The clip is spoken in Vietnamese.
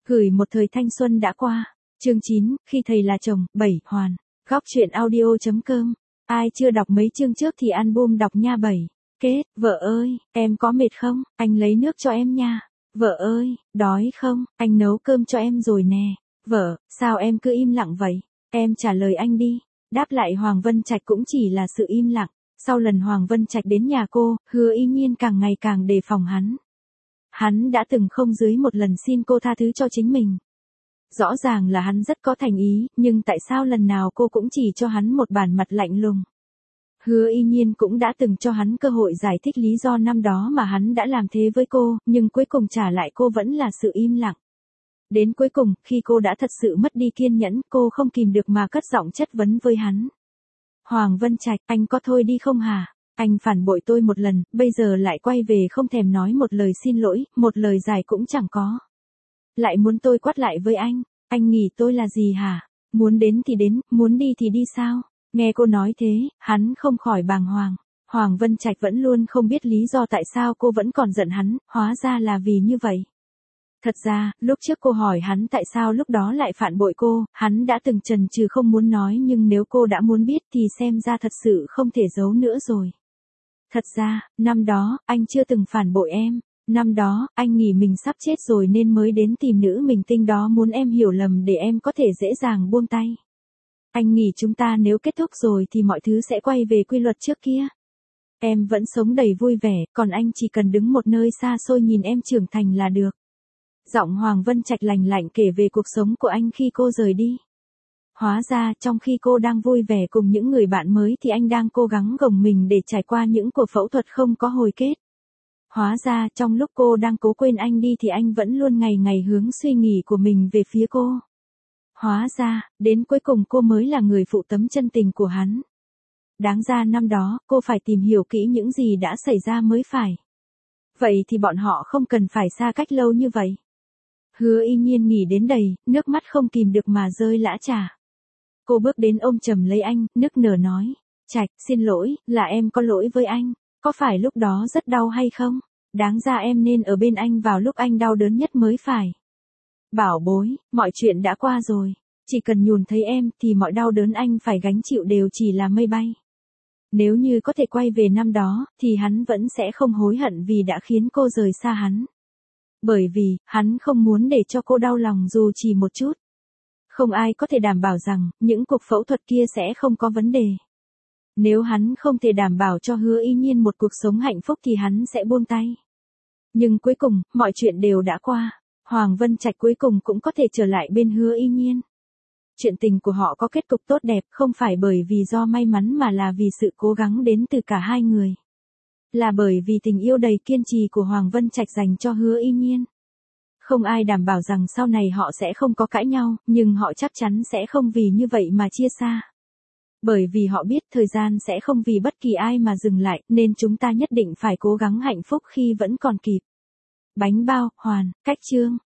Gửi một thời thanh xuân đã qua. Chương 9, khi thầy là chồng, 7, Hoàn. Góc truyện audio.com. Ai chưa đọc mấy chương trước thì album đọc nha 7. Kết, vợ ơi, em có mệt không? Anh lấy nước cho em nha. Vợ ơi, đói không? Anh nấu cơm cho em rồi nè. Vợ, sao em cứ im lặng vậy? Em trả lời anh đi. Đáp lại Hoàng Vân Trạch cũng chỉ là sự im lặng. Sau lần Hoàng Vân Trạch đến nhà cô, Hứa Y Nhiên càng ngày càng đề phòng hắn. Hắn đã từng không dưới một lần xin cô tha thứ cho chính mình. Rõ ràng là hắn rất có thành ý, nhưng tại sao lần nào cô cũng chỉ cho hắn một bản mặt lạnh lùng. Hứa Y Nhiên cũng đã từng cho hắn cơ hội giải thích lý do năm đó mà hắn đã làm thế với cô, nhưng cuối cùng trả lại cô vẫn là sự im lặng. Đến cuối cùng, khi cô đã thật sự mất đi kiên nhẫn, cô không kìm được mà cất giọng chất vấn với hắn. Hoàng Vân Trạch, anh có thôi đi không hả? Anh phản bội tôi một lần, bây giờ lại quay về không thèm nói một lời xin lỗi, một lời giải cũng chẳng có. Lại muốn tôi quát lại với anh nghĩ tôi là gì hả? Muốn đến thì đến, muốn đi thì đi sao? Nghe cô nói thế, hắn không khỏi bàng hoàng. Hoàng Vân Trạch vẫn luôn không biết lý do tại sao cô vẫn còn giận hắn, hóa ra là vì như vậy. Thật ra, lúc trước cô hỏi hắn tại sao lúc đó lại phản bội cô, hắn đã từng chần chừ không muốn nói, nhưng nếu cô đã muốn biết thì xem ra thật sự không thể giấu nữa rồi. Thật ra, năm đó, anh chưa từng phản bội em. Năm đó, anh nghĩ mình sắp chết rồi nên mới đến tìm nữ minh tinh đó muốn em hiểu lầm để em có thể dễ dàng buông tay. Anh nghĩ chúng ta nếu kết thúc rồi thì mọi thứ sẽ quay về quy luật trước kia. Em vẫn sống đầy vui vẻ, còn anh chỉ cần đứng một nơi xa xôi nhìn em trưởng thành là được. Giọng Hoàng Vân Trạch lành lạnh kể về cuộc sống của anh khi cô rời đi. Hóa ra, trong khi cô đang vui vẻ cùng những người bạn mới thì anh đang cố gắng gồng mình để trải qua những cuộc phẫu thuật không có hồi kết. Hóa ra, trong lúc cô đang cố quên anh đi thì anh vẫn luôn ngày ngày hướng suy nghĩ của mình về phía cô. Hóa ra, đến cuối cùng cô mới là người phụ tấm chân tình của hắn. Đáng ra năm đó, cô phải tìm hiểu kỹ những gì đã xảy ra mới phải. Vậy thì bọn họ không cần phải xa cách lâu như vậy. Hứa Y Nhiên nghĩ đến đầy, nước mắt không kìm được mà rơi lã chả. Cô bước đến ôm chầm lấy anh, nức nở nói. Trạch, xin lỗi, là em có lỗi với anh. Có phải lúc đó rất đau hay không? Đáng ra em nên ở bên anh vào lúc anh đau đớn nhất mới phải. Bảo bối, mọi chuyện đã qua rồi. Chỉ cần nhìn thấy em thì mọi đau đớn anh phải gánh chịu đều chỉ là mây bay. Nếu như có thể quay về năm đó, thì hắn vẫn sẽ không hối hận vì đã khiến cô rời xa hắn. Bởi vì, hắn không muốn để cho cô đau lòng dù chỉ một chút. Không ai có thể đảm bảo rằng, những cuộc phẫu thuật kia sẽ không có vấn đề. Nếu hắn không thể đảm bảo cho Hứa Y Nhiên một cuộc sống hạnh phúc thì hắn sẽ buông tay. Nhưng cuối cùng, mọi chuyện đều đã qua. Hoàng Vân Trạch cuối cùng cũng có thể trở lại bên Hứa Y Nhiên. Chuyện tình của họ có kết cục tốt đẹp không phải bởi vì do may mắn mà là vì sự cố gắng đến từ cả hai người. Là bởi vì tình yêu đầy kiên trì của Hoàng Vân Trạch dành cho Hứa Y Nhiên. Không ai đảm bảo rằng sau này họ sẽ không có cãi nhau, nhưng họ chắc chắn sẽ không vì như vậy mà chia xa. Bởi vì họ biết thời gian sẽ không vì bất kỳ ai mà dừng lại, nên chúng ta nhất định phải cố gắng hạnh phúc khi vẫn còn kịp. Bánh bao, Hoàn, cách chương.